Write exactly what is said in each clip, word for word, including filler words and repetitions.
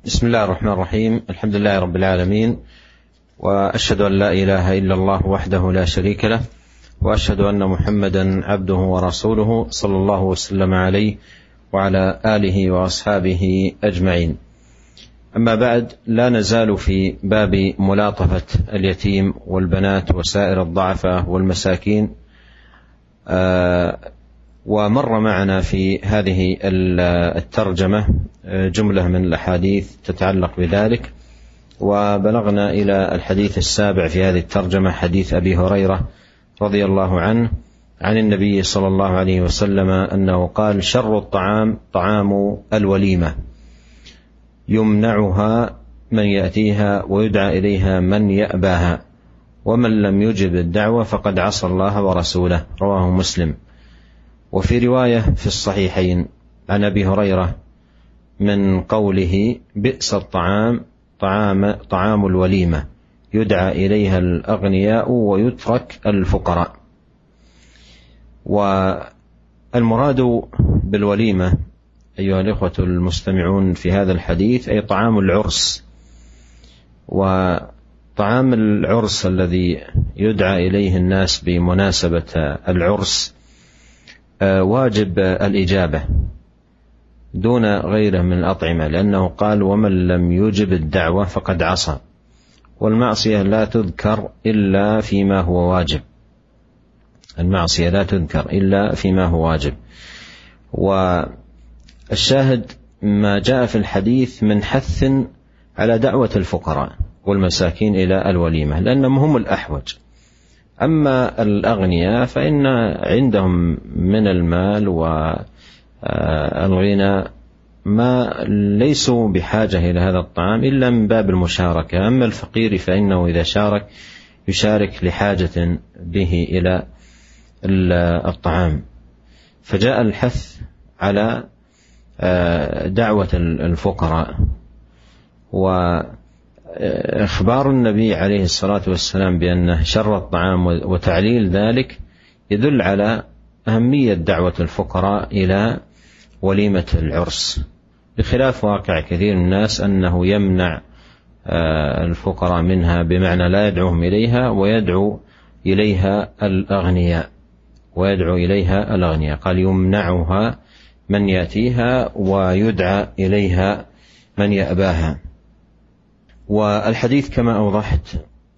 بسم الله الرحمن الرحيم. الحمد لله رب العالمين، وأشهد أن لا إله إلا الله وحده لا شريك له، وأشهد أن محمدا عبده ورسوله صلى الله وسلم عليه وعلى آله وأصحابه أجمعين. أما بعد، لا نزال في باب ملاطفة اليتيم والبنات وسائر الضعفاء والمساكين. آه ومر معنا في هذه الترجمة جملة من الأحاديث تتعلق بذلك، وبلغنا إلى الحديث السابع في هذه الترجمة، حديث أبي هريرة رضي الله عنه عن النبي صلى الله عليه وسلم أنه قال: شر الطعام طعام الوليمة، يمنعها من يأتيها ويدعى إليها من يأباها، ومن لم يجب الدعوة فقد عصى الله ورسوله. رواه مسلم. وفي رواية في الصحيحين عن أبي هريرة من قوله: بئس الطعام طعام, طعام الوليمة، يدعى إليها الأغنياء ويترك الفقراء. والمراد بالوليمة أيها الإخوة المستمعون في هذا الحديث أي طعام العرس، وطعام العرس الذي يدعى إليه الناس بمناسبة العرس واجب الإجابة دون غيره من الأطعمة، لأنه قال: ومن لم يجب الدعوة فقد عصى. والمعصية لا تذكر إلا فيما هو واجب، المعصية لا تذكر إلا فيما هو واجب. والشاهد ما جاء في الحديث من حث على دعوة الفقراء والمساكين إلى الوليمة، لأنهم هم الأحوج. أما الأغنياء فإن عندهم من المال والغنى ما ليسوا بحاجة إلى هذا الطعام إلا من باب المشاركة. أما الفقير فإنه إذا شارك يشارك لحاجة به إلى الطعام. فجاء الحث على دعوة الفقراء، وإخبار النبي عليه الصلاة والسلام بأنه شر الطعام وتعليل ذلك يدل على أهمية دعوة الفقراء إلى وليمة العرس، بخلاف واقع كثير من الناس أنه يمنع الفقراء منها، بمعنى لا يدعوهم إليها ويدعو إليها الأغنياء ويدعو إليها الأغنياء قال: يمنعها من يأتيها ويدعى إليها من يأباها. والحديث كما أوضحت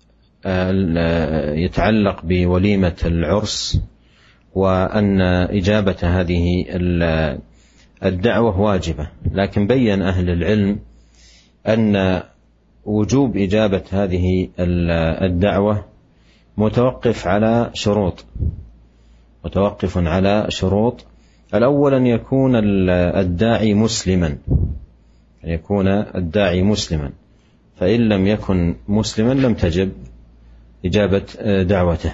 يتعلق بوليمة العرس، وأن إجابة هذه الدعوة واجبة، لكن بين أهل العلم أن وجوب إجابة هذه الدعوة متوقف على شروط متوقف على شروط الأول أن يكون الداعي مسلما أن يكون الداعي مسلما فإن لم يكن مسلما لم تجب إجابة دعوته.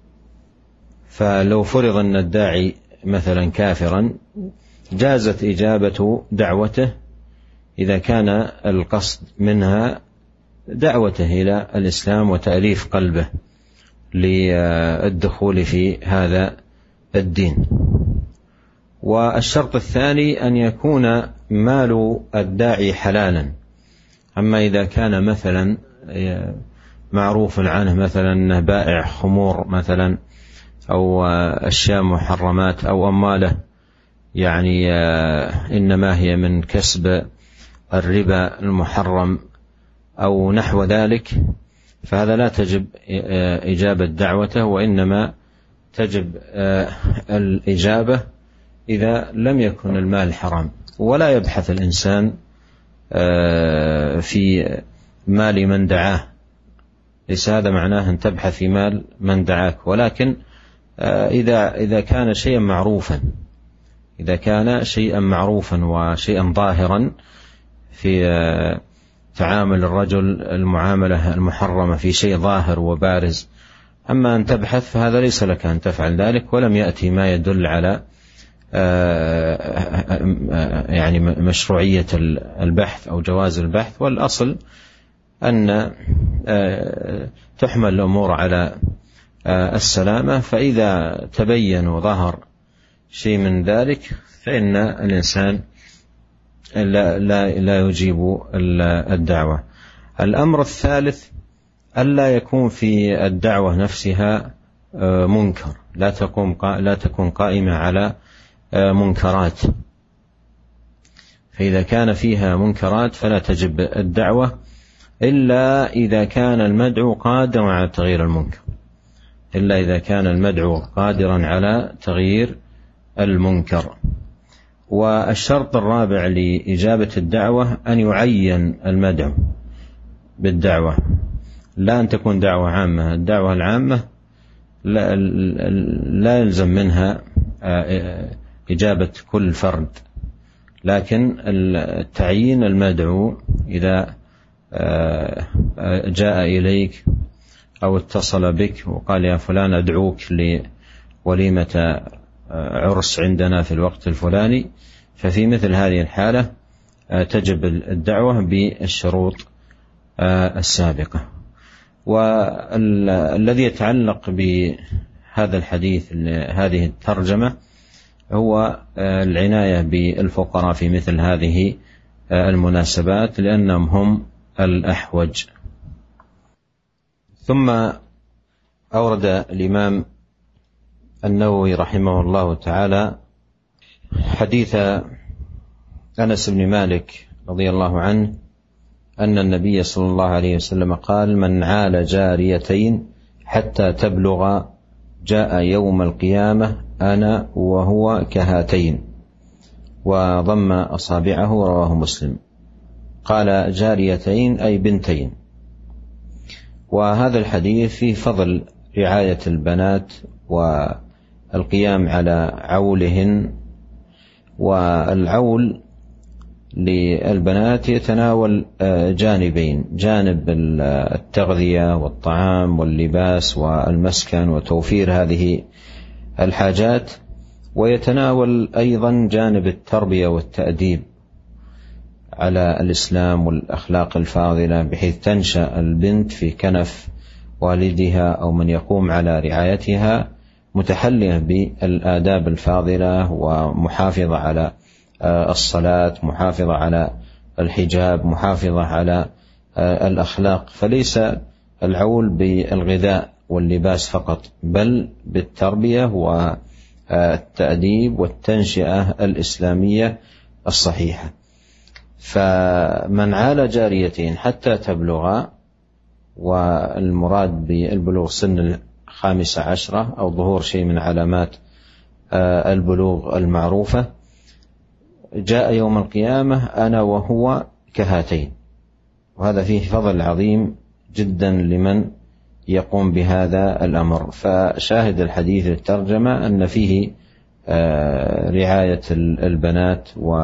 فلو فرض أن الداعي مثلا كافرا جازت إجابة دعوته إذا كان القصد منها دعوته إلى الإسلام وتأليف قلبه للدخول في هذا الدين. والشرط الثاني أن يكون مال الداعي حلالا. أما إذا كان مثلا معروف عنه مثلا أنه بائع خمور مثلا أو أشياء محرمات، أو أمواله يعني إنما هي من كسب الربا المحرم أو نحو ذلك، فهذا لا تجب إجابة دعوته، وإنما تجب الإجابة إذا لم يكن المال حرام. ولا يبحث الإنسان في مال من دعاه، ليس هذا معناه أن تبحث في مال من دعاك، ولكن إذا إذا كان شيئا معروفا إذا كان شيئا معروفا وشيئا ظاهرا في تعامل الرجل المعاملة المحرمة في شيء ظاهر وبارز. أما أن تبحث فهذا ليس لك أن تفعل ذلك، ولم يأتي ما يدل على يعني مشروعية البحث أو جواز البحث. والأصل أن تحمل الأمور على السلامة، فإذا تبين وظهر شيء من ذلك فإن الإنسان لا, لا, لا يجيب الدعوة. الأمر الثالث ألا يكون في الدعوة نفسها منكر، لا تكون لا تكون قائمة على منكرات، فإذا كان فيها منكرات فلا تجب الدعوة إلا إذا كان المدعو قادرا على تغيير المنكر، إلا إذا كان المدعو قادرا على تغيير المنكر. والشرط الرابع لإجابة الدعوة أن يعين المدعو بالدعوة، لا أن تكون دعوة عامة. الدعوة العامة لا, لا يلزم منها إجابة كل فرد، لكن التعيين المدعو إذا جاء إليك أو اتصل بك وقال يا فلان أدعوك لوليمة عرس عندنا في الوقت الفلاني، ففي مثل هذه الحالة تجب الدعوة بالشروط السابقة. والذي يتعلق بهذا الحديث هذه الترجمة هو العناية بالفقراء في مثل هذه المناسبات لأنهم هم الأحوج. ثم أورد الإمام النووي رحمه الله تعالى حديث أنس بن مالك رضي الله عنه أن النبي صلى الله عليه وسلم قال: من عال جاريتين حتى تبلغ جاء يوم القيامة أنا وهو كهاتين، وضم أصابعه، رواه مسلم. قال جاريتين أي بنتين. وهذا الحديث فيه فضل رعاية البنات والقيام على عولهن. والعول للبنات يتناول جانبين: جانب التغذية والطعام واللباس والمسكن وتوفير هذه الحاجات، ويتناول أيضا جانب التربية والتأديب على الإسلام والأخلاق الفاضلة، بحيث تنشأ البنت في كنف والدها أو من يقوم على رعايتها متحلية بالآداب الفاضلة، ومحافظة على الصلاة، محافظة على الحجاب، محافظة على الأخلاق. فليس العول بالغذاء واللباس فقط، بل بالتربية والتأديب والتنشئة الإسلامية الصحيحة. فمن عال جاريتين حتى تبلغ، والمراد بالبلوغ سن الخامسة عشرة أو ظهور شيء من علامات البلوغ المعروفة، جاء يوم القيامة أنا وهو كهاتين. وهذا فيه فضل عظيم جدا لمن يقوم بهذا الأمر. فشاهد الحديث الترجمة أن فيه رعاية البنات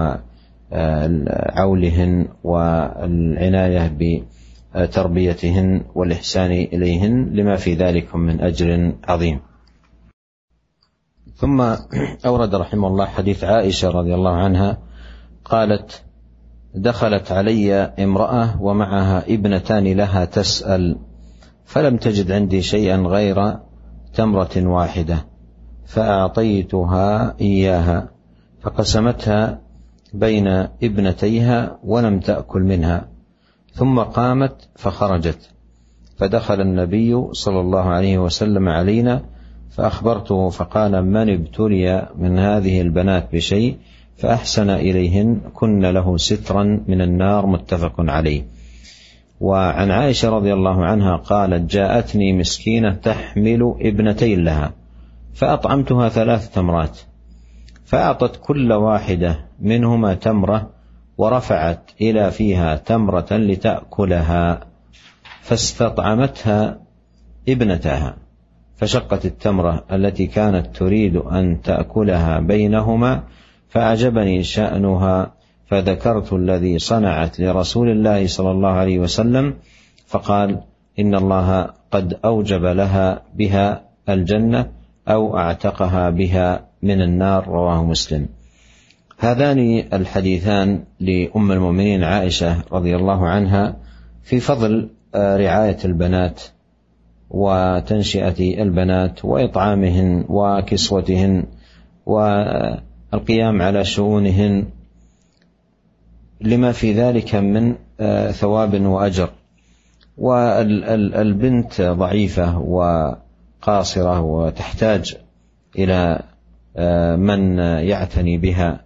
وعولهن والعناية بتربيتهن والإحسان إليهن، لما في ذلك من أجر عظيم. ثم أورد رحمه الله حديث عائشة رضي الله عنها قالت: دخلت علي امرأة ومعها ابنتان لها تسأل، فلم تجد عندي شيئا غير تمرة واحدة، فأعطيتها إياها، فقسمتها بين ابنتيها ولم تأكل منها، ثم قامت فخرجت، فدخل النبي صلى الله عليه وسلم علينا فأخبرته، فقال: من ابتلي من هذه البنات بشيء فأحسن إليهن كن له سترا من النار، متفق عليه. وعن عائشة رضي الله عنها قالت: جاءتني مسكينة تحمل ابنتين لها، فأطعمتها ثلاث تمرات، فأعطت كل واحدة منهما تمرة، ورفعت إلى فيها تمرة لتأكلها، فاستطعمتها ابنتها، فشقت التمرة التي كانت تريد أن تأكلها بينهما، فأعجبني شأنها، فذكرت الذي صنعت لرسول الله صلى الله عليه وسلم، فقال: إن الله قد أوجب لها بها الجنة أو أعتقها بها من النار، رواه مسلم. هذان الحديثان لأم المؤمنين عائشة رضي الله عنها في فضل رعاية البنات وتنشئة البنات وإطعامهن وكسوتهن والقيام على شؤونهن لما في ذلك من ثواب وأجر. والبنت ضعيفة وقاصرة وتحتاج إلى من يعتني بها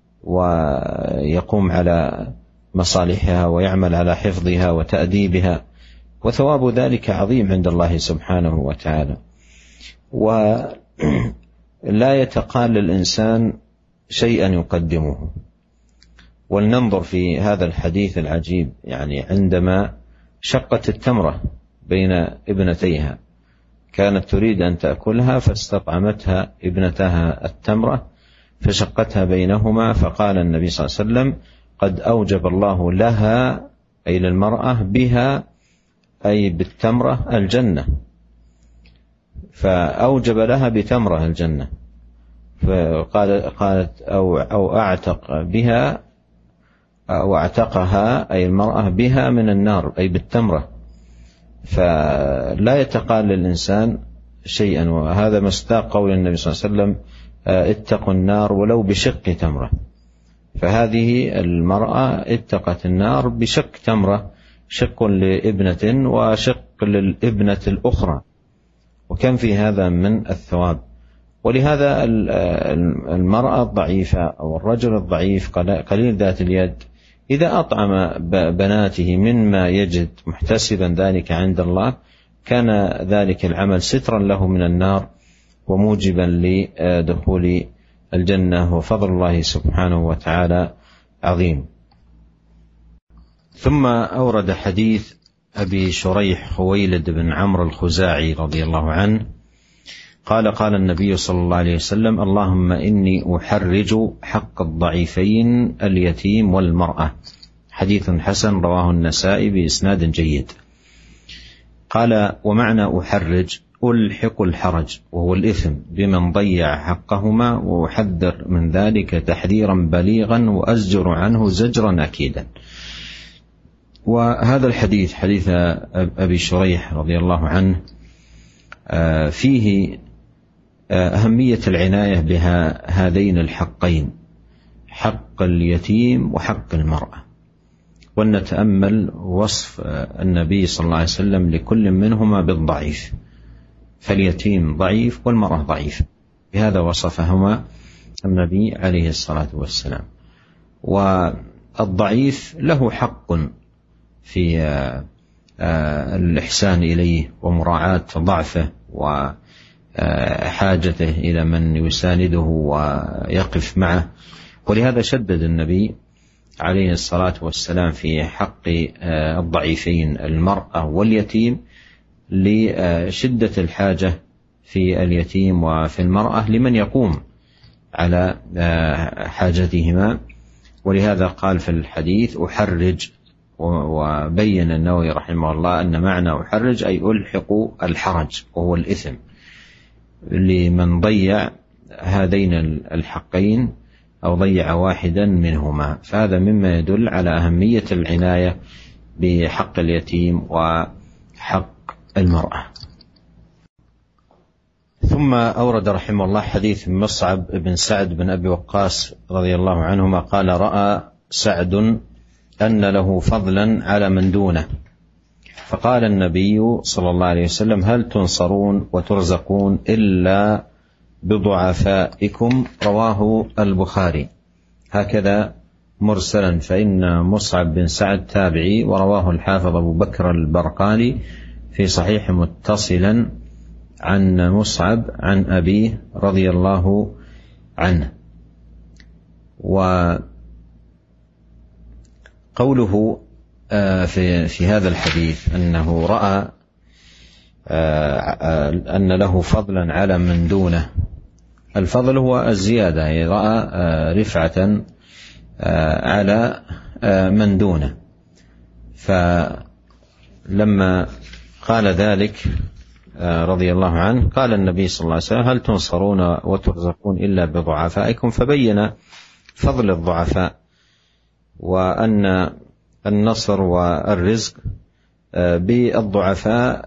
ويقوم على مصالحها ويعمل على حفظها وتأديبها، وثواب ذلك عظيم عند الله سبحانه وتعالى. ولا يتقال الإنسان شيئا يقدمه. ولننظر في هذا الحديث العجيب، يعني عندما شقت التمرة بين ابنتيها، كانت تريد أن تأكلها فاستطعمتها ابنتها التمرة فشقتها بينهما، فقال النبي صلى الله عليه وسلم: قد أوجب الله لها، أي للمرأة، بها أي بالتمرة الجنة، فأوجب لها بتمرة الجنة. فقال قالت أو, أو أعتق بها أو أعتقها، أي المرأة، بها من النار، أي بالتمرة. فلا يتقال للإنسان شيئا، وهذا مصداق قول النبي صلى الله عليه وسلم: اتقوا النار ولو بشق تمرة. فهذه المرأة اتقت النار بشق تمرة، شق لابنة وشق للابنة الأخرى، وكم في هذا من الثواب. ولهذا المرأة الضعيفة أو الرجل الضعيف قليل ذات اليد إذا أطعم بناته مما يجد محتسبا ذلك عند الله، كان ذلك العمل سترا له من النار وموجبا لدخول الجنة، وفضل الله سبحانه وتعالى عظيم. ثم أورد حديث أبي شريح خويلد بن عمرو الخزاعي رضي الله عنه قال: قال النبي صلى الله عليه وسلم: اللهم إني أحرج حق الضعيفين اليتيم والمرأة. حديث حسن رواه النسائي بإسناد جيد. قال: ومعنى أحرج ألحق الحرج، وهو الإثم بمن ضيع حقهما، وأحذر من ذلك تحذيرا بليغا، وأزجر عنه زجرا أكيدا. وهذا الحديث حديث أبي شريح رضي الله عنه فيه أهمية العناية بهذين الحقين، حق اليتيم وحق المرأة. ونتأمل وصف النبي صلى الله عليه وسلم لكل منهما بالضعيف، فاليتيم ضعيف والمرأة ضعيف، بهذا وصفهما النبي عليه الصلاة والسلام. والضعيف له حق في الإحسان إليه ومراعاة ضعفه وحاجته إلى من يسانده ويقف معه. ولهذا شدد النبي عليه الصلاة والسلام في حق الضعيفين المرأة واليتيم لشدة الحاجة في اليتيم وفي المرأة لمن يقوم على حاجتهما. ولهذا قال في الحديث أحرج، وبين النووي رحمه الله أن معنى أحرج أي ألحق الحرج، وهو الإثم لمن ضيع هذين الحقين أو ضيع واحدا منهما. فهذا مما يدل على أهمية العناية بحق اليتيم وحق المرأة. ثم أورد رحمه الله حديث مصعب بن سعد بن أبي وقاص رضي الله عنهما قال: رأى سعد أن له فضلا على من دونه، فقال النبي صلى الله عليه وسلم: هل تنصرون وترزقون إلا بضعفائكم؟ رواه البخاري هكذا مرسلا، فإن مصعب بن سعد تابعي، ورواه الحافظ أبو بكر البرقاني في صحيح متصلا عن مصعب عن أبيه رضي الله عنه. وقوله في في هذا الحديث أنه رأى أن له فضلا على من دونه، الفضل هو الزيادة، يعني رأى رفعة على من دونه. فلما قال ذلك رضي الله عنه قال النبي صلى الله عليه وسلم: هل تنصرون وترزقون إلا بضعفائكم؟ فبين فضل الضعفاء، وأن النصر والرزق بالضعفاء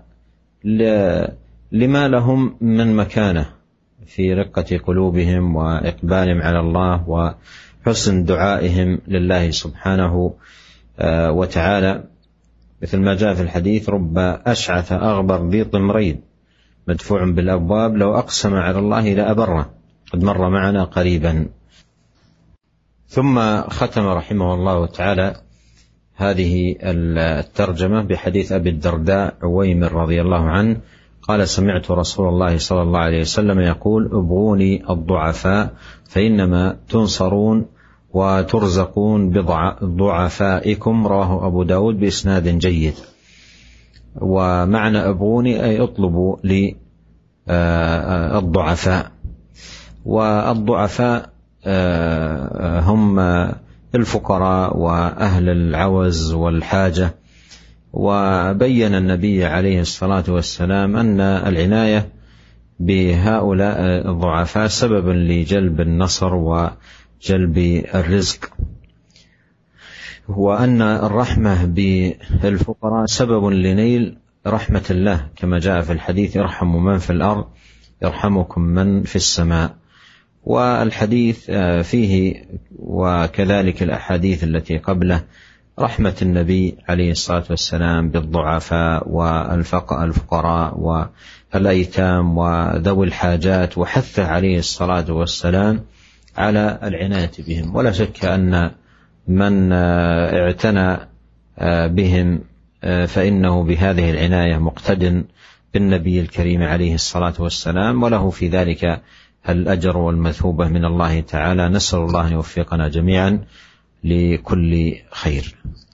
لما لهم من مكانة في رقة قلوبهم وإقبالهم على الله حسن دعائهم لله سبحانه وتعالى، مثل ما جاء في الحديث: رب أشعث أغبر ذي طمرين مدفوع بالأبواب لو أقسم على الله لأبره، قد مر معنا قريبا. ثم ختم رحمه الله تعالى هذه الترجمة بحديث أبي الدرداء عويمر رضي الله عنه قال: سمعت رسول الله صلى الله عليه وسلم يقول: ابغوني الضعفاء فإنما تنصرون وترزقون بضعفائكم. رواه أبو داود بإسناد جيد. ومعنى ابغوني أي اطلبوا للضعفاء، والضعفاء هم الفقراء وأهل العوز والحاجة. وبين النبي عليه الصلاة والسلام أن العناية بهؤلاء الضعفاء سبب لجلب النصر وجلب الرزق، وأن الرحمة بالفقراء سبب لنيل رحمة الله، كما جاء في الحديث: ارحموا من في الأرض يرحمكم من في السماء. والحديث فيه وكذلك الأحاديث التي قبله رحمة النبي عليه الصلاة والسلام بالضعفاء والفقراء والأيتام وذوي الحاجات، وحث عليه الصلاة والسلام على العناية بهم. ولا شك أن من اعتنى بهم فإنه بهذه العناية مقتد بالنبي الكريم عليه الصلاة والسلام، وله في ذلك الأجر والمثوبة من الله تعالى. نسأل الله أن يوفقنا جميعا لكل خير.